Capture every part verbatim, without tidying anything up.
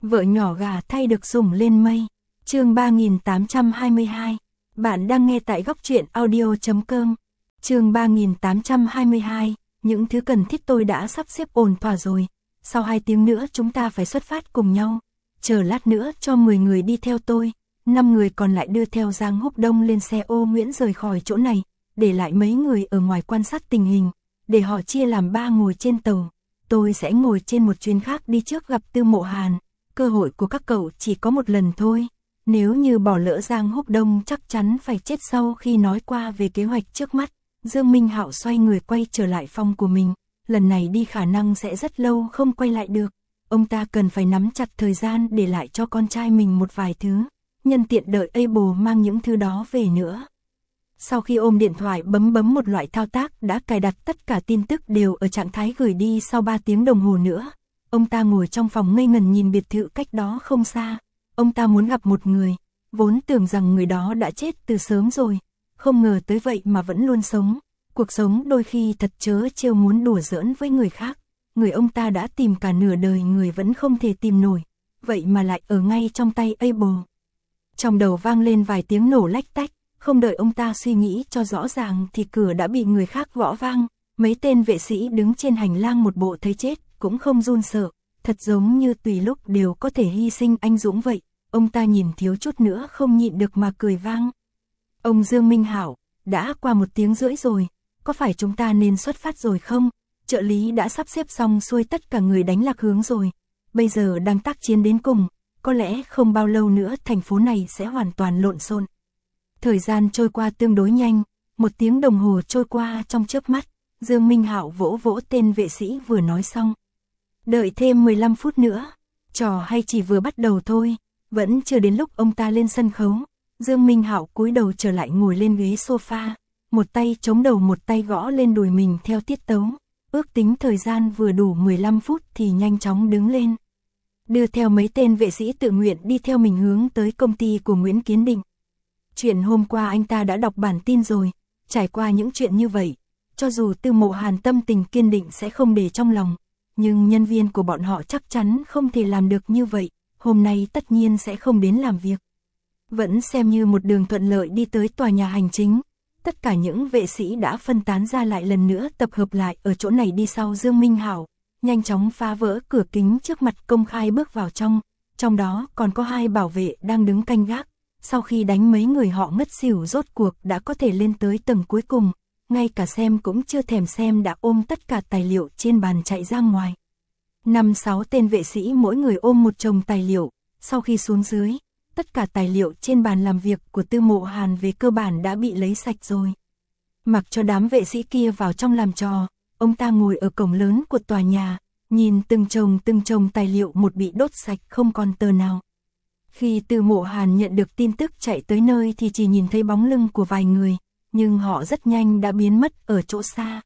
Vợ nhỏ gà thay được sủng lên mây. Chương ba nghìn tám trăm hai mươi hai. Bạn đang nghe tại góc truyện audio chấm com. Chương ba nghìn tám trăm hai mươi hai. Những thứ cần thiết tôi đã sắp xếp ổn thỏa rồi. Sau hai tiếng nữa chúng ta phải xuất phát cùng nhau. Chờ lát nữa cho mười người đi theo tôi. năm người còn lại đưa theo Giang Húc Đông lên xe ô Nguyễn rời khỏi chỗ này. Để lại mấy người ở ngoài quan sát tình hình. Để họ chia làm ba ngồi trên tàu. Tôi sẽ ngồi trên một chuyến khác đi trước gặp Tư Mộ Hàn. Cơ hội của các cậu chỉ có một lần thôi. Nếu như bỏ lỡ Giang Húc Đông chắc chắn phải chết sau khi nói qua về kế hoạch trước mắt. Dương Minh Hạo xoay người quay trở lại phòng của mình. Lần này đi khả năng sẽ rất lâu không quay lại được. Ông ta cần phải nắm chặt thời gian để lại cho con trai mình một vài thứ. Nhân tiện đợi Abel mang những thứ đó về nữa. Sau khi ôm điện thoại bấm bấm một loại thao tác đã cài đặt tất cả tin tức đều ở trạng thái gửi đi sau ba tiếng đồng hồ nữa. Ông ta ngồi trong phòng ngây ngần nhìn biệt thự cách đó không xa. Ông ta muốn gặp một người, vốn tưởng rằng người đó đã chết từ sớm rồi. Không ngờ tới vậy mà vẫn luôn sống. Cuộc sống đôi khi thật trớ trêu muốn đùa giỡn với người khác. Người ông ta đã tìm cả nửa đời người vẫn không thể tìm nổi. Vậy mà lại ở ngay trong tay Abel. Trong đầu vang lên vài tiếng nổ lách tách. Không đợi ông ta suy nghĩ cho rõ ràng thì cửa đã bị người khác gõ vang. Mấy tên vệ sĩ đứng trên hành lang một bộ thấy chết cũng không run sợ. Thật giống như tùy lúc đều có thể hy sinh anh dũng vậy. Ông ta nhìn thiếu chút nữa không nhịn được mà cười vang. Ông Dương Minh Hạo, đã qua một tiếng rưỡi rồi. Có phải chúng ta nên xuất phát rồi không? Trợ lý đã sắp xếp xong xuôi tất cả người đánh lạc hướng rồi. Bây giờ đang tác chiến đến cùng. Có lẽ không bao lâu nữa thành phố này sẽ hoàn toàn lộn xộn. Thời gian trôi qua tương đối nhanh, một tiếng đồng hồ trôi qua trong chớp mắt, Dương Minh Hạo vỗ vỗ tên vệ sĩ vừa nói xong. Đợi thêm mười lăm phút nữa, trò hay chỉ vừa bắt đầu thôi, vẫn chưa đến lúc ông ta lên sân khấu. Dương Minh Hạo cúi đầu trở lại ngồi lên ghế sofa, một tay chống đầu một tay gõ lên đùi mình theo tiết tấu. Ước tính thời gian vừa đủ mười lăm phút thì nhanh chóng đứng lên. Đưa theo mấy tên vệ sĩ tự nguyện đi theo mình hướng tới công ty của Nguyễn Kiến Định. Chuyện hôm qua anh ta đã đọc bản tin rồi, trải qua những chuyện như vậy, cho dù Tư Mộ Hàn tâm tình kiên định sẽ không để trong lòng, nhưng nhân viên của bọn họ chắc chắn không thể làm được như vậy, hôm nay tất nhiên sẽ không đến làm việc. Vẫn xem như một đường thuận lợi đi tới tòa nhà hành chính, tất cả những vệ sĩ đã phân tán ra lại lần nữa tập hợp lại ở chỗ này đi sau Dương Minh Hạo, nhanh chóng phá vỡ cửa kính trước mặt công khai bước vào trong, trong đó còn có hai bảo vệ đang đứng canh gác. Sau khi đánh mấy người họ ngất xỉu rốt cuộc đã có thể lên tới tầng cuối cùng, ngay cả xem cũng chưa thèm xem đã ôm tất cả tài liệu trên bàn chạy ra ngoài. Năm sáu tên vệ sĩ mỗi người ôm một chồng tài liệu, sau khi xuống dưới, tất cả tài liệu trên bàn làm việc của Tư Mộ Hàn về cơ bản đã bị lấy sạch rồi. Mặc cho đám vệ sĩ kia vào trong làm trò, ông ta ngồi ở cổng lớn của tòa nhà, nhìn từng chồng từng chồng tài liệu một bị đốt sạch không còn tờ nào. Khi Tư Mộ Hàn nhận được tin tức chạy tới nơi thì chỉ nhìn thấy bóng lưng của vài người, nhưng họ rất nhanh đã biến mất ở chỗ xa.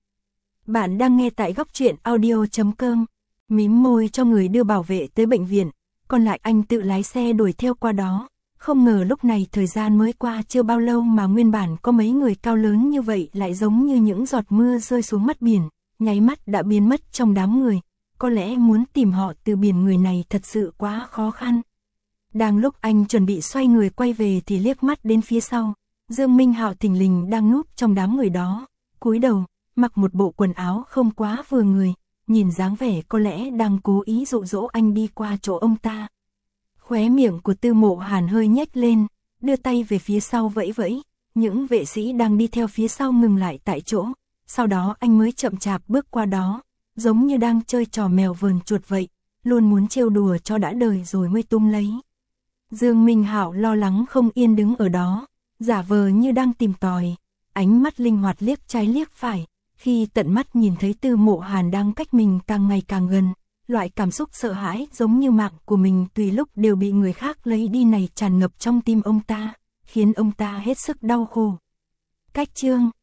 Bạn đang nghe tại góc truyện audio chấm com, mím môi cho người đưa bảo vệ tới bệnh viện, còn lại anh tự lái xe đuổi theo qua đó. Không ngờ lúc này thời gian mới qua chưa bao lâu mà nguyên bản có mấy người cao lớn như vậy lại giống như những giọt mưa rơi xuống mắt biển, nháy mắt đã biến mất trong đám người. Có lẽ muốn tìm họ từ biển người này thật sự quá khó khăn. Đang lúc anh chuẩn bị xoay người quay về thì liếc mắt đến phía sau, Dương Minh Hạo thình lình đang núp trong đám người đó, cúi đầu, mặc một bộ quần áo không quá vừa người, nhìn dáng vẻ có lẽ đang cố ý dụ dỗ anh đi qua chỗ ông ta. Khóe miệng của Tư Mộ Hàn hơi nhếch lên, đưa tay về phía sau vẫy vẫy, những vệ sĩ đang đi theo phía sau ngừng lại tại chỗ, sau đó anh mới chậm chạp bước qua đó, giống như đang chơi trò mèo vờn chuột vậy, luôn muốn trêu đùa cho đã đời rồi mới tung lấy. Dương Minh Hạo lo lắng không yên đứng ở đó, giả vờ như đang tìm tòi, ánh mắt linh hoạt liếc trái liếc phải, khi tận mắt nhìn thấy Tư Mộ Hàn đang cách mình càng ngày càng gần, loại cảm xúc sợ hãi giống như mạng của mình tùy lúc đều bị người khác lấy đi này tràn ngập trong tim ông ta, khiến ông ta hết sức đau khổ. Cách chương